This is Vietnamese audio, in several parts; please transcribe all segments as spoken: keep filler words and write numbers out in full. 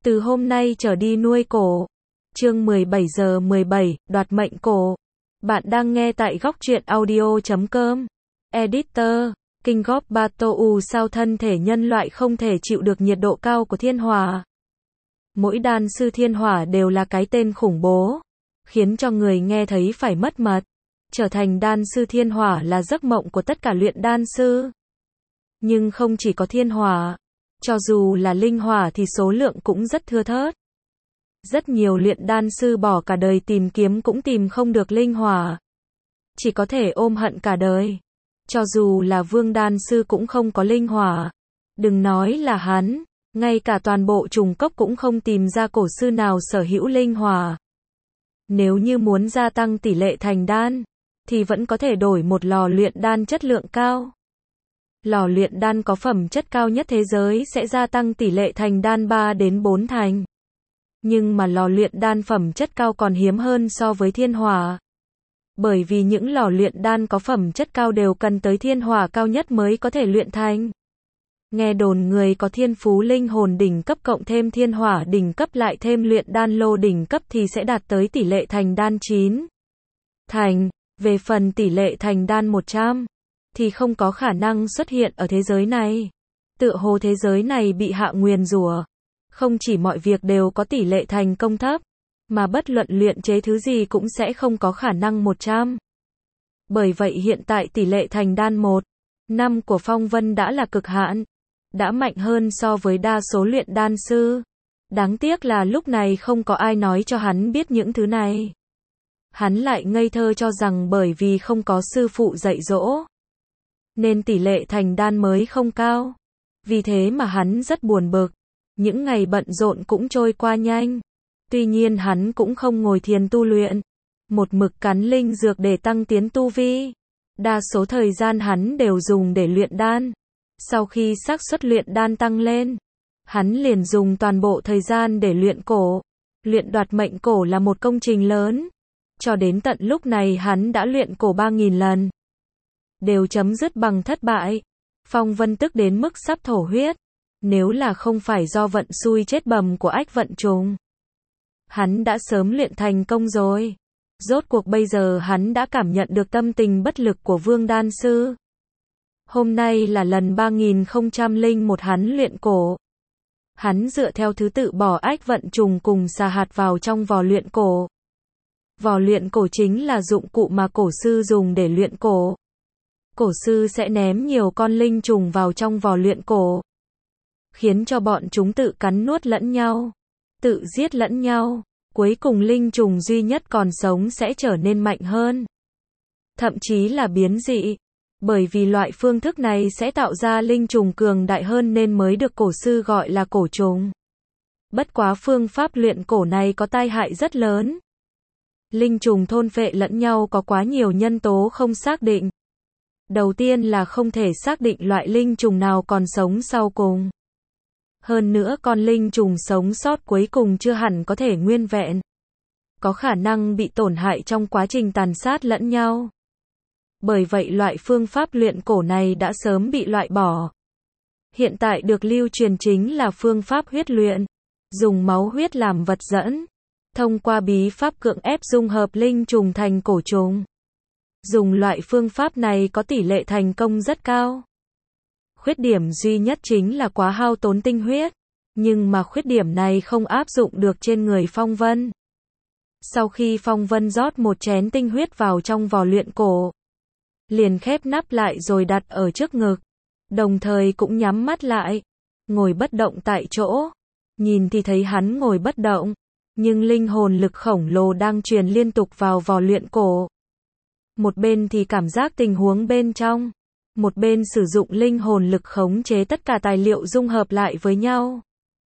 Từ hôm nay trở đi nuôi cổ. Chương mười bảy giờ mười bảy, đoạt mệnh cổ. Bạn đang nghe tại góc truyện audio chấm com. Editor, King of Battle U sao thân thể nhân loại không thể chịu được nhiệt độ cao của thiên hỏa. Mỗi đan sư thiên hỏa đều là cái tên khủng bố, khiến cho người nghe thấy phải mất mật. Trở thành đan sư thiên hỏa là giấc mộng của tất cả luyện đan sư. Nhưng không chỉ có thiên hỏa, cho dù là linh hỏa thì số lượng cũng rất thưa thớt. Rất nhiều luyện đan sư bỏ cả đời tìm kiếm cũng tìm không được linh hỏa. Chỉ có thể ôm hận cả đời. Cho dù là vương đan sư cũng không có linh hỏa. Đừng nói là hắn, ngay cả toàn bộ trùng cốc cũng không tìm ra cổ sư nào sở hữu linh hỏa. Nếu như muốn gia tăng tỷ lệ thành đan, thì vẫn có thể đổi một lò luyện đan chất lượng cao. Lò luyện đan có phẩm chất cao nhất thế giới sẽ gia tăng tỷ lệ thành đan ba đến bốn thành. Nhưng mà lò luyện đan phẩm chất cao còn hiếm hơn so với thiên hỏa. Bởi vì những lò luyện đan có phẩm chất cao đều cần tới thiên hỏa cao nhất mới có thể luyện thành. Nghe đồn người có thiên phú linh hồn đỉnh cấp cộng thêm thiên hỏa đỉnh cấp lại thêm luyện đan lô đỉnh cấp thì sẽ đạt tới tỷ lệ thành đan chín thành. Về phần tỷ lệ thành đan một trăm thì không có khả năng xuất hiện ở thế giới này. Tựa hồ thế giới này bị hạ nguyền rủa. Không chỉ mọi việc đều có tỷ lệ thành công thấp, mà bất luận luyện chế thứ gì cũng sẽ không có khả năng một trăm. Bởi vậy hiện tại tỷ lệ thành đan một năm của Phong Vân đã là cực hạn, đã mạnh hơn so với đa số luyện đan sư. Đáng tiếc là lúc này không có ai nói cho hắn biết những thứ này. Hắn lại ngây thơ cho rằng bởi vì không có sư phụ dạy dỗ, nên tỷ lệ thành đan mới không cao. Vì thế mà hắn rất buồn bực. Những ngày bận rộn cũng trôi qua nhanh. Tuy nhiên hắn cũng không ngồi thiền tu luyện. Một mực cắn linh dược để tăng tiến tu vi. Đa số thời gian hắn đều dùng để luyện đan. Sau khi xác suất luyện đan tăng lên, hắn liền dùng toàn bộ thời gian để luyện cổ. Luyện đoạt mệnh cổ là một công trình lớn. Cho đến tận lúc này hắn đã luyện cổ ba nghìn lần. Đều chấm dứt bằng thất bại. Phong Vân tức đến mức sắp thổ huyết. Nếu là không phải do vận xui chết bầm của ách vận trùng, hắn đã sớm luyện thành công rồi. Rốt cuộc bây giờ hắn đã cảm nhận được tâm tình bất lực của vương đan sư. Hôm nay là lần ba nghìn không trăm lẻ một hắn luyện cổ. Hắn dựa theo thứ tự bỏ ách vận trùng cùng xà hạt vào trong vò luyện cổ. Vò luyện cổ chính là dụng cụ mà cổ sư dùng để luyện cổ. Cổ sư sẽ ném nhiều con linh trùng vào trong vò luyện cổ, khiến cho bọn chúng tự cắn nuốt lẫn nhau, tự giết lẫn nhau. Cuối cùng linh trùng duy nhất còn sống sẽ trở nên mạnh hơn, thậm chí là biến dị. Bởi vì loại phương thức này sẽ tạo ra linh trùng cường đại hơn nên mới được cổ sư gọi là cổ trùng. Bất quá phương pháp luyện cổ này có tai hại rất lớn. Linh trùng thôn phệ lẫn nhau có quá nhiều nhân tố không xác định. Đầu tiên là không thể xác định loại linh trùng nào còn sống sau cùng. Hơn nữa con linh trùng sống sót cuối cùng chưa hẳn có thể nguyên vẹn. Có khả năng bị tổn hại trong quá trình tàn sát lẫn nhau. Bởi vậy loại phương pháp luyện cổ này đã sớm bị loại bỏ. Hiện tại được lưu truyền chính là phương pháp huyết luyện. Dùng máu huyết làm vật dẫn. Thông qua bí pháp cưỡng ép dung hợp linh trùng thành cổ trùng. Dùng loại phương pháp này có tỷ lệ thành công rất cao. Khuyết điểm duy nhất chính là quá hao tốn tinh huyết. Nhưng mà khuyết điểm này không áp dụng được trên người Phong Vân. Sau khi Phong Vân rót một chén tinh huyết vào trong vò luyện cổ, liền khép nắp lại rồi đặt ở trước ngực. Đồng thời cũng nhắm mắt lại. Ngồi bất động tại chỗ. Nhìn thì thấy hắn ngồi bất động. Nhưng linh hồn lực khổng lồ đang truyền liên tục vào vò luyện cổ. Một bên thì cảm giác tình huống bên trong. Một bên sử dụng linh hồn lực khống chế tất cả tài liệu dung hợp lại với nhau.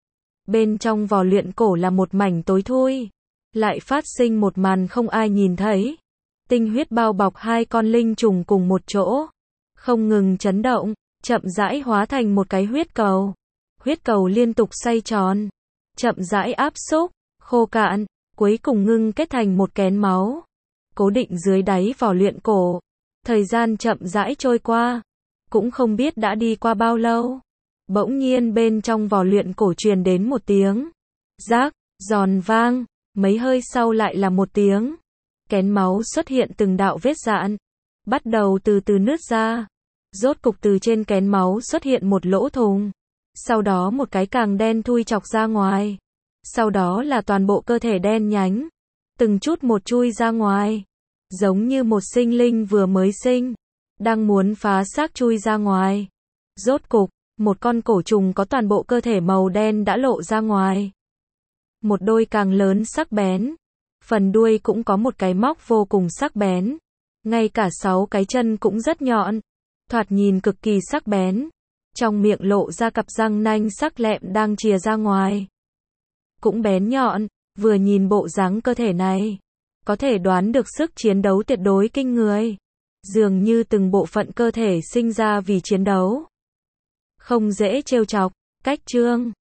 Bên trong vò luyện cổ là một mảnh tối thui. Lại phát sinh một màn không ai nhìn thấy. Tinh huyết bao bọc hai con linh trùng cùng một chỗ. Không ngừng chấn động, chậm rãi hóa thành một cái huyết cầu. Huyết cầu liên tục xoay tròn. Chậm rãi áp xúc, khô cạn, cuối cùng ngưng kết thành một kén máu. Cố định dưới đáy vò luyện cổ. Thời gian chậm rãi trôi qua. Cũng không biết đã đi qua bao lâu. Bỗng nhiên bên trong vò luyện cổ truyền đến một tiếng Rác, giòn vang, mấy hơi sau lại là một tiếng. Kén máu xuất hiện từng đạo vết dạn, bắt đầu từ từ nứt ra. Rốt cục từ trên kén máu xuất hiện một lỗ thùng. Sau đó một cái càng đen thui chọc ra ngoài. Sau đó là toàn bộ cơ thể đen nhánh. Từng chút một chui ra ngoài. Giống như một sinh linh vừa mới sinh. Đang muốn phá xác chui ra ngoài. Rốt cục, một con cổ trùng có toàn bộ cơ thể màu đen đã lộ ra ngoài. Một đôi càng lớn sắc bén. Phần đuôi cũng có một cái móc vô cùng sắc bén. Ngay cả sáu cái chân cũng rất nhọn. Thoạt nhìn cực kỳ sắc bén. Trong miệng lộ ra cặp răng nanh sắc lẹm đang chìa ra ngoài. Cũng bén nhọn, vừa nhìn bộ dáng cơ thể này. Có thể đoán được sức chiến đấu tuyệt đối kinh người. Dường như từng bộ phận cơ thể sinh ra vì chiến đấu. Không dễ trêu chọc, cách chương.